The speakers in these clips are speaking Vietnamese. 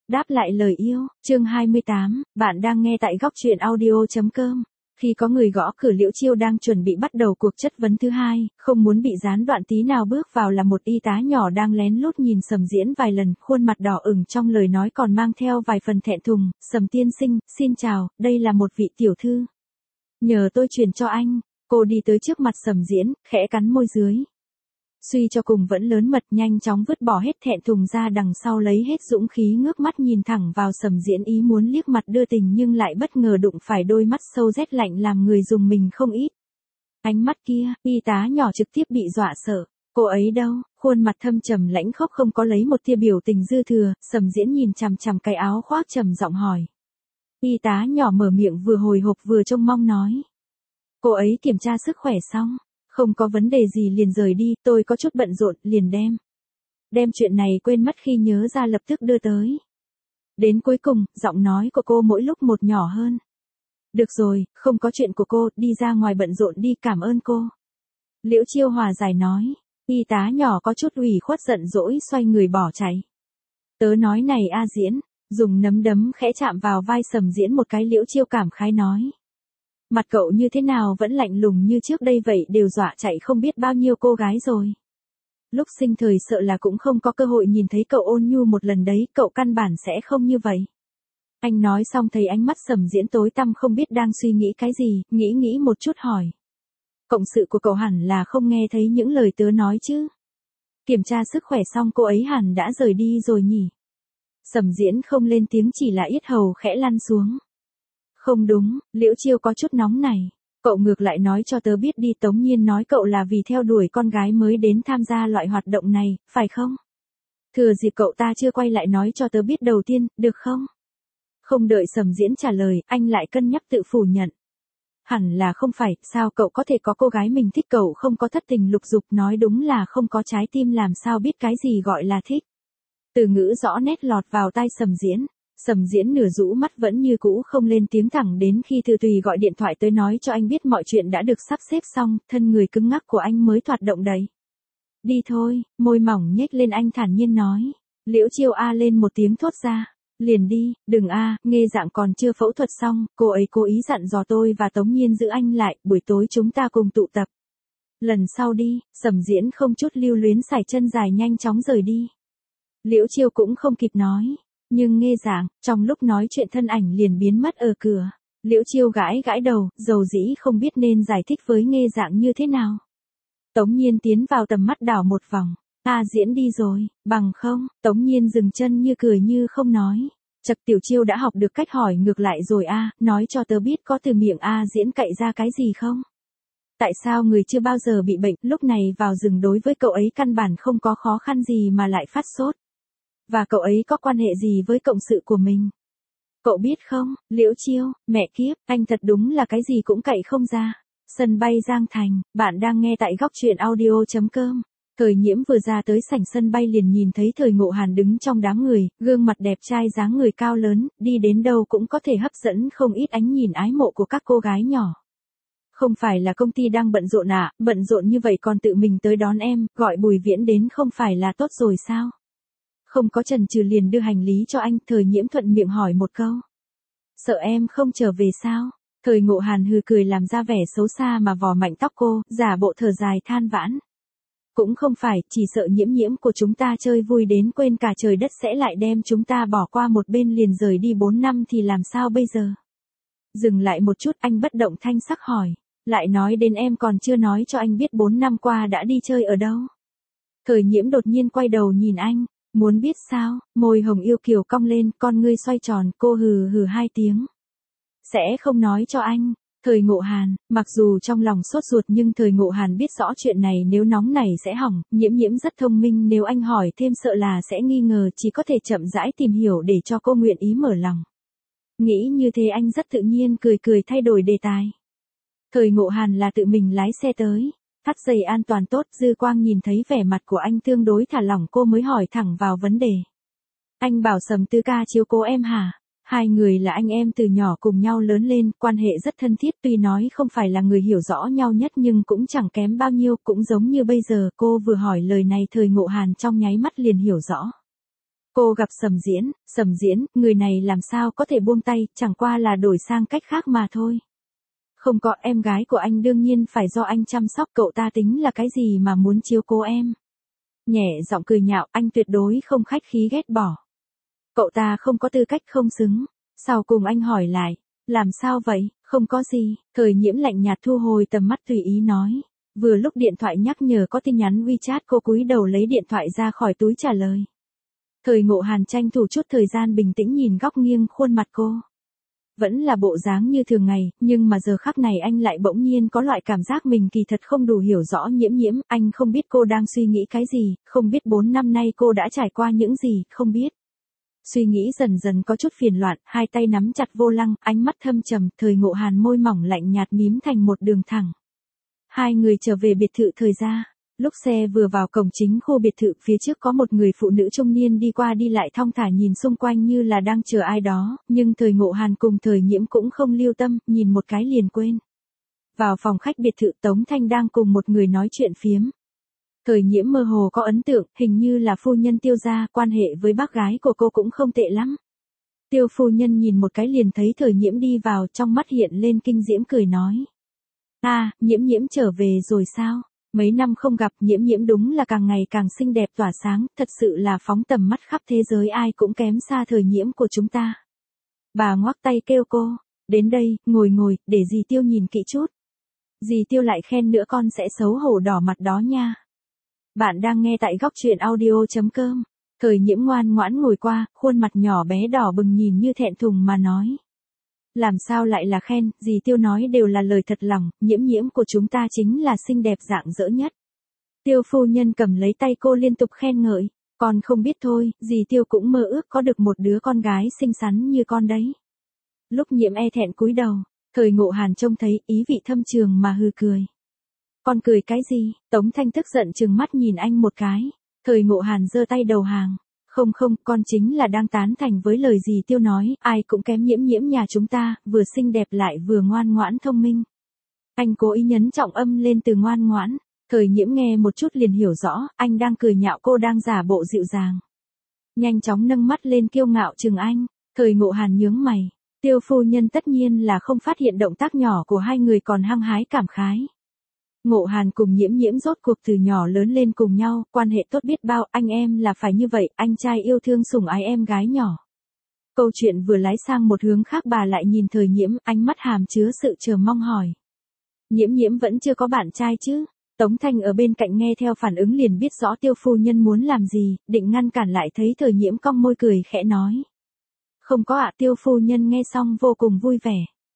Đáp lại lời yêu, chương 28, bạn đang nghe tại góc truyện audio.com. Khi có người gõ cửa, Liễu Chiêu đang chuẩn bị bắt đầu cuộc chất vấn thứ hai, không muốn bị gián đoạn tí nào bước vào là một y tá nhỏ đang lén lút nhìn Sầm Diễn vài lần, khuôn mặt đỏ ửng, trong lời nói còn mang theo vài phần thẹn thùng. Sầm tiên sinh, xin chào, đây là một vị tiểu thư. Nhờ tôi truyền cho anh. Cô đi tới trước mặt Sầm Diễn, khẽ cắn môi dưới. Suy cho cùng vẫn lớn mật, nhanh chóng vứt bỏ hết thẹn thùng ra đằng sau, lấy hết dũng khí ngước mắt nhìn thẳng vào Sầm Diễn, ý muốn liếc mặt đưa tình nhưng lại bất ngờ đụng phải đôi mắt sâu rét lạnh làm người dùng mình không ít. Ánh mắt kia, y tá nhỏ trực tiếp bị dọa sợ. Cô ấy đâu? Khuôn mặt thâm trầm lãnh khốc, không có lấy một tia biểu tình dư thừa. Sầm Diễn nhìn chằm chằm cái áo khoác, trầm giọng hỏi. Y tá nhỏ mở miệng vừa hồi hộp vừa trông mong nói. Cô ấy kiểm tra sức khỏe xong. Không có vấn đề gì liền rời đi, tôi có chút bận rộn, liền đem chuyện này quên mất, khi nhớ ra lập tức đưa tới. Đến cuối cùng, giọng nói của cô mỗi lúc một nhỏ hơn. Được rồi, không có chuyện của cô, đi ra ngoài bận rộn đi, cảm ơn cô. Liễu Chiêu hòa giải nói. Y tá nhỏ có chút ủy khuất giận dỗi, xoay người bỏ chạy. Tớ nói này A Diễn, dùng nắm đấm khẽ chạm vào vai Sầm Diễn một cái. Liễu Chiêu cảm khái nói. Mặt cậu như thế nào vẫn lạnh lùng như trước đây vậy, đều dọa chạy không biết bao nhiêu cô gái rồi. Lúc sinh thời sợ là cũng không có cơ hội nhìn thấy cậu ôn nhu một lần đấy, cậu căn bản sẽ không như vậy. Anh nói xong thấy ánh mắt Sầm Diễn tối tăm, không biết đang suy nghĩ cái gì, nghĩ một chút hỏi. Cộng sự của cậu hẳn là không nghe thấy những lời tớ nói chứ. Kiểm tra sức khỏe xong cô ấy hẳn đã rời đi rồi nhỉ. Sầm Diễn không lên tiếng, chỉ là yết hầu khẽ lăn xuống. Không đúng, Liễu Chiêu có chút nóng này. Cậu ngược lại nói cho tớ biết đi, Tống Nhiên nói cậu là vì theo đuổi con gái mới đến tham gia loại hoạt động này, phải không? Thừa dịp cậu ta chưa quay lại nói cho tớ biết đầu tiên, được không? Không đợi Sầm Diễn trả lời, anh lại cân nhắc tự phủ nhận. Hẳn là không phải, sao cậu có thể có cô gái mình thích, cậu không có thất tình lục dục, nói đúng là không có trái tim, làm sao biết cái gì gọi là thích. Từ ngữ rõ nét lọt vào tai Sầm Diễn. Sầm Diễn nửa rũ mắt vẫn như cũ không lên tiếng, thẳng đến khi Thư Tùy gọi điện thoại tới nói cho anh biết mọi chuyện đã được sắp xếp xong, thân người cứng ngắc của anh mới thoạt động đậy. Đi thôi, môi mỏng nhếch lên, anh thản nhiên nói. Liễu Chiêu a lên một tiếng thốt ra. Liền đi, đừng a, nghe dạng còn chưa phẫu thuật xong, cô ấy cố ý dặn dò tôi và Tống Nhiên giữ anh lại, buổi tối chúng ta cùng tụ tập. Lần sau đi. Sầm Diễn không chút lưu luyến sải chân dài nhanh chóng rời đi. Liễu Chiêu cũng không kịp nói. Nhưng nghe dạng, trong lúc nói chuyện thân ảnh liền biến mất ở cửa. Liễu Chiêu gãi đầu, dầu dĩ không biết nên giải thích với nghe dạng như thế nào. Tống Nhiên tiến vào tầm mắt đảo một vòng. A Diễn đi rồi, bằng không? Tống Nhiên dừng chân như cười như không nói. Chật, Tiểu Chiêu đã học được cách hỏi ngược lại rồi a, nói cho tớ biết có từ miệng A Diễn cậy ra cái gì không? Tại sao người chưa bao giờ bị bệnh, lúc này vào rừng đối với cậu ấy căn bản không có khó khăn gì mà lại phát sốt? Và cậu ấy có quan hệ gì với cộng sự của mình? Cậu biết không, Liễu Chiêu, mẹ kiếp, anh thật đúng là cái gì cũng cậy không ra. Sân bay Giang Thành, bạn đang nghe tại góc truyện audio.com. Thời Nhiễm vừa ra tới sảnh sân bay liền nhìn thấy Thời Ngộ Hàn đứng trong đám người, gương mặt đẹp trai, dáng người cao lớn, đi đến đâu cũng có thể hấp dẫn không ít ánh nhìn ái mộ của các cô gái nhỏ. Không phải là công ty đang bận rộn à, bận rộn như vậy còn tự mình tới đón em, gọi Bùi Viễn đến không phải là tốt rồi sao? Không có chần chừ liền đưa hành lý cho anh. Thời Nhiễm thuận miệng hỏi một câu. Sợ em không trở về sao? Thời Ngộ Hàn hừ cười làm ra vẻ xấu xa mà vò mạnh tóc cô, giả bộ thở dài than vãn. Cũng không phải, chỉ sợ Nhiễm của chúng ta chơi vui đến quên cả trời đất sẽ lại đem chúng ta bỏ qua một bên liền rời đi 4 năm thì làm sao bây giờ? Dừng lại một chút, anh bất động thanh sắc hỏi. Lại nói đến em còn chưa nói cho anh biết 4 năm qua đã đi chơi ở đâu? Thời Nhiễm đột nhiên quay đầu nhìn anh. Muốn biết sao? Môi hồng yêu kiều cong lên, con ngươi xoay tròn, cô hừ hừ 2 tiếng. Sẽ không nói cho anh. Thời Ngộ Hàn, mặc dù trong lòng sốt ruột nhưng Thời Ngộ Hàn biết rõ chuyện này nếu nóng này sẽ hỏng. Nhiễm rất thông minh, nếu anh hỏi thêm sợ là sẽ nghi ngờ, chỉ có thể chậm rãi tìm hiểu để cho cô nguyện ý mở lòng. Nghĩ như thế anh rất tự nhiên cười thay đổi đề tài. Thời Ngộ Hàn là tự mình lái xe tới. Thắt dây an toàn tốt, dư quang nhìn thấy vẻ mặt của anh tương đối thả lỏng, cô mới hỏi thẳng vào vấn đề. Anh bảo Sầm Tư ca chiếu cố em hả? Hai người là anh em từ nhỏ cùng nhau lớn lên, quan hệ rất thân thiết, tuy nói không phải là người hiểu rõ nhau nhất nhưng cũng chẳng kém bao nhiêu, cũng giống như bây giờ. Cô vừa hỏi lời này Thời Ngộ Hàn trong nháy mắt liền hiểu rõ. Cô gặp Sầm Diễn, người này làm sao có thể buông tay, chẳng qua là đổi sang cách khác mà thôi. Không có, em gái của anh đương nhiên phải do anh chăm sóc, cậu ta tính là cái gì mà muốn chiếu cố em. Nhẹ giọng cười nhạo, anh tuyệt đối không khách khí ghét bỏ. Cậu ta không có tư cách, không xứng. Sau cùng anh hỏi lại, làm sao vậy, không có gì, Thời Nhiễm lạnh nhạt thu hồi tầm mắt tùy ý nói. Vừa lúc điện thoại nhắc nhở có tin nhắn WeChat, cô cúi đầu lấy điện thoại ra khỏi túi trả lời. Thời Ngộ Hàn tranh thủ chút thời gian bình tĩnh nhìn góc nghiêng khuôn mặt cô. Vẫn là bộ dáng như thường ngày, nhưng mà giờ khắc này anh lại bỗng nhiên có loại cảm giác mình kỳ thật không đủ hiểu rõ Nhiễm Nhiễm, anh không biết cô đang suy nghĩ cái gì, không biết 4 năm nay cô đã trải qua những gì, không biết. Suy nghĩ dần dần có chút phiền loạn, hai tay nắm chặt vô lăng, ánh mắt thâm trầm, Thời Ngộ Hàn môi mỏng lạnh nhạt mím thành một đường thẳng. Hai người trở về biệt thự Thời gia. Lúc xe vừa vào cổng chính khu biệt thự, phía trước có một người phụ nữ trung niên đi qua đi lại thong thả nhìn xung quanh như là đang chờ ai đó, nhưng Thời Ngộ Hàn cùng Thời Nhiễm cũng không lưu tâm, nhìn một cái liền quên. Vào phòng khách biệt thự, Tống Thanh đang cùng một người nói chuyện phiếm. Thời Nhiễm mơ hồ có ấn tượng, hình như là phu nhân Tiêu gia, quan hệ với bác gái của cô cũng không tệ lắm. Tiêu phu nhân nhìn một cái liền thấy Thời Nhiễm đi vào, trong mắt hiện lên kinh diễm cười nói. Nhiễm Nhiễm trở về rồi sao? Mấy năm không gặp, Nhiễm Nhiễm đúng là càng ngày càng xinh đẹp tỏa sáng, thật sự là phóng tầm mắt khắp thế giới ai cũng kém xa Thời Nhiễm của chúng ta. Bà ngoắc tay kêu cô, đến đây, ngồi, để dì Tiêu nhìn kỹ chút. Dì Tiêu lại khen nữa con sẽ xấu hổ đỏ mặt đó nha. Bạn đang nghe tại góc truyện audio.com. Thời Nhiễm ngoan ngoãn ngồi qua, khuôn mặt nhỏ bé đỏ bừng nhìn như thẹn thùng mà nói. Làm sao lại là khen, dì Tiêu nói đều là lời thật lòng, Nhiễm Nhiễm của chúng ta chính là xinh đẹp rạng rỡ nhất. Tiêu phu nhân cầm lấy tay cô liên tục khen ngợi, con không biết thôi, dì Tiêu cũng mơ ước có được một đứa con gái xinh xắn như con đấy. Lúc Nhiễm e thẹn cúi đầu, Thời Ngộ Hàn trông thấy, ý vị thâm trường mà hừ cười. Con cười cái gì? Tống Thanh tức giận trừng mắt nhìn anh một cái. Thời Ngộ Hàn giơ tay đầu hàng. Không, con chính là đang tán thành với lời dì Tiêu nói, ai cũng kém Nhiễm Nhiễm nhà chúng ta, vừa xinh đẹp lại vừa ngoan ngoãn thông minh. Anh cố ý nhấn trọng âm lên từ ngoan ngoãn. Thời Nhiễm nghe một chút liền hiểu rõ, anh đang cười nhạo cô đang giả bộ dịu dàng. Nhanh chóng nâng mắt lên kiêu ngạo chừng anh. Thời Ngộ Hàn nhướng mày. Tiêu phu nhân tất nhiên là không phát hiện động tác nhỏ của hai người còn hăng hái cảm khái. Ngộ Hàn cùng Nhiễm Nhiễm rốt cuộc từ nhỏ lớn lên cùng nhau, quan hệ tốt biết bao, anh em là phải như vậy, anh trai yêu thương sủng ái em gái nhỏ. Câu chuyện vừa lái sang một hướng khác, bà lại nhìn Thời Nhiễm, ánh mắt hàm chứa sự chờ mong hỏi. Nhiễm Nhiễm vẫn chưa có bạn trai chứ? Tống Thanh ở bên cạnh nghe theo phản ứng liền biết rõ tiêu phu nhân muốn làm gì, định ngăn cản lại thấy Thời Nhiễm cong môi cười khẽ nói. Không có ạ, tiêu phu nhân nghe xong vô cùng vui vẻ.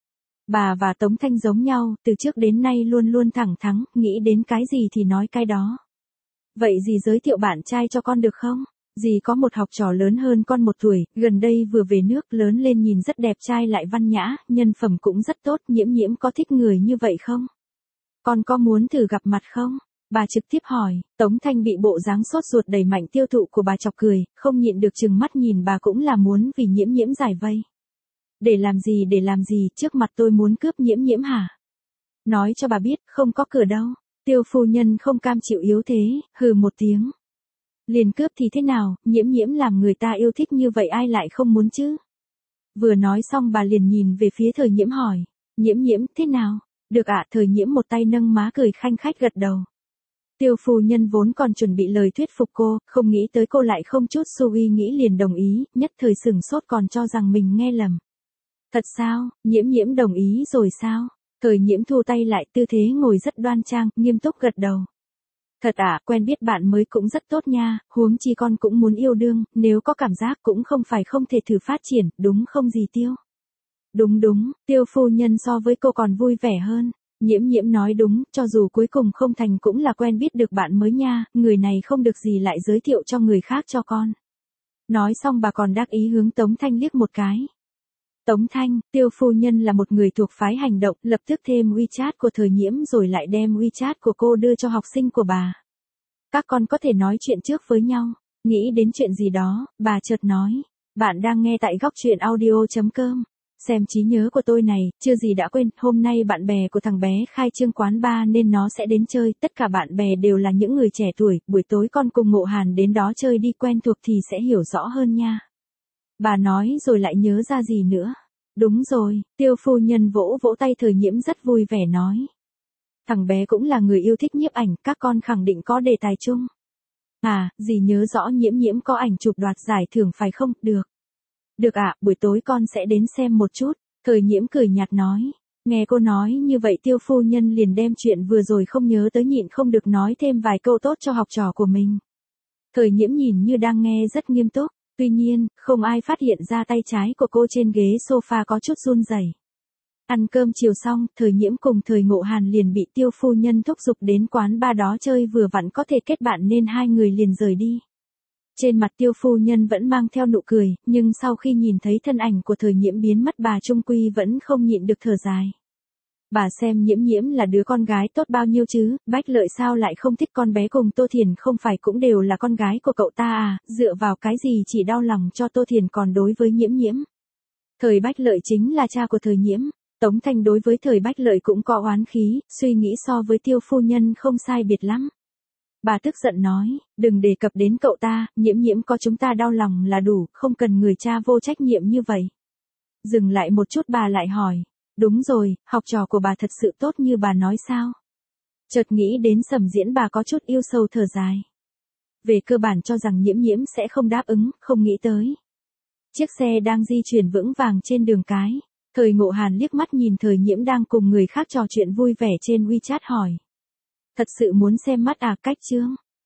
Bà và Tống Thanh giống nhau, từ trước đến nay luôn luôn thẳng thắn, nghĩ đến cái gì thì nói cái đó. Vậy dì giới thiệu bạn trai cho con được không? Dì có một học trò lớn hơn con 1 tuổi, gần đây vừa về nước, lớn lên nhìn rất đẹp trai lại văn nhã, nhân phẩm cũng rất tốt, Nhiễm Nhiễm có thích người như vậy không? Con có muốn thử gặp mặt không? Bà trực tiếp hỏi. Tống Thanh bị bộ dáng sốt ruột đầy mạnh tiêu thụ của bà chọc cười, không nhịn được trừng mắt nhìn bà, cũng là muốn vì Nhiễm Nhiễm giải vây. Để làm gì, trước mặt tôi muốn cướp Nhiễm Nhiễm hả? Nói cho bà biết, không có cửa đâu. Tiêu phu nhân không cam chịu yếu thế, hừ một tiếng. Liền cướp thì thế nào, Nhiễm Nhiễm làm người ta yêu thích như vậy ai lại không muốn chứ? Vừa nói xong bà liền nhìn về phía Thời Nhiễm hỏi. Nhiễm Nhiễm, thế nào? Được ạ, Thời Nhiễm một tay nâng má cười khanh khách gật đầu. Tiêu phu nhân vốn còn chuẩn bị lời thuyết phục cô, không nghĩ tới cô lại không chút suy nghĩ liền đồng ý, nhất thời sửng sốt còn cho rằng mình nghe lầm. Thật sao, Nhiễm Nhiễm đồng ý rồi sao? Thời Nhiễm thu tay lại, tư thế ngồi rất đoan trang, nghiêm túc gật đầu. Thật ạ, quen biết bạn mới cũng rất tốt nha, huống chi con cũng muốn yêu đương, nếu có cảm giác cũng không phải không thể thử phát triển, đúng không dì Tiêu? Đúng, Tiêu phu nhân so với cô còn vui vẻ hơn. Nhiễm Nhiễm nói đúng, cho dù cuối cùng không thành cũng là quen biết được bạn mới nha, người này không được gì lại giới thiệu cho người khác cho con. Nói xong bà còn đắc ý hướng Tống Thanh liếc một cái. Tống Thanh, Tiêu phu nhân là một người thuộc phái hành động, lập tức thêm WeChat của Thời Nhiễm rồi lại đem WeChat của cô đưa cho học sinh của bà. Các con có thể nói chuyện trước với nhau. Nghĩ đến chuyện gì đó, bà chợt nói. Bạn đang nghe tại góc truyện audio.com. Xem trí nhớ của tôi này, chưa gì đã quên, hôm nay bạn bè của thằng bé khai trương quán bar nên nó sẽ đến chơi, tất cả bạn bè đều là những người trẻ tuổi, buổi tối con cùng Ngộ Hàn đến đó chơi đi, quen thuộc thì sẽ hiểu rõ hơn nha. Bà nói rồi lại nhớ ra gì nữa. Đúng rồi, Tiêu phu nhân vỗ vỗ tay Thời Nhiễm rất vui vẻ nói. Thằng bé cũng là người yêu thích nhiếp ảnh, các con khẳng định có đề tài chung. À, dì nhớ rõ Nhiễm Nhiễm có ảnh chụp đoạt giải thưởng phải không? Được. Được ạ, buổi tối con sẽ đến xem một chút. Thời Nhiễm cười nhạt nói. Nghe cô nói như vậy Tiêu phu nhân liền đem chuyện vừa rồi không nhớ tới nhịn không được nói thêm vài câu tốt cho học trò của mình. Thời Nhiễm nhìn như đang nghe rất nghiêm túc. Tuy nhiên, không ai phát hiện ra tay trái của cô trên ghế sofa có chút run rẩy. Ăn cơm chiều xong, Thời Nhiễm cùng Thời Ngộ Hàn liền bị Tiêu phu nhân thúc giục đến quán bar đó chơi, vừa vặn có thể kết bạn nên hai người liền rời đi. Trên mặt Tiêu phu nhân vẫn mang theo nụ cười, nhưng sau khi nhìn thấy thân ảnh của Thời Nhiễm biến mất bà trung quy vẫn không nhịn được thở dài. Bà xem Nhiễm Nhiễm là đứa con gái tốt bao nhiêu chứ, Bách Lợi sao lại không thích con bé cùng Tô Thiền, không phải cũng đều là con gái của cậu ta à, dựa vào cái gì chỉ đau lòng cho Tô Thiền còn đối với Nhiễm Nhiễm. Thời Bách Lợi chính là cha của Thời Nhiễm, Tống Thanh đối với Thời Bách Lợi cũng có oán khí, suy nghĩ so với Tiêu phu nhân không sai biệt lắm. Bà tức giận nói, đừng đề cập đến cậu ta, Nhiễm Nhiễm có chúng ta đau lòng là đủ, không cần người cha vô trách nhiệm như vậy. Dừng lại một chút bà lại hỏi, đúng rồi, học trò của bà thật sự tốt như bà nói sao? Chợt nghĩ đến Sầm Diễn bà có chút yêu sầu thở dài. Về cơ bản cho rằng Nhiễm Nhiễm sẽ không đáp ứng, không nghĩ tới. Chiếc xe đang di chuyển vững vàng trên đường cái. Thời Ngộ Hàn liếc mắt nhìn Thời Nhiễm đang cùng người khác trò chuyện vui vẻ trên WeChat hỏi. Thật sự muốn xem mắt à? Cách chương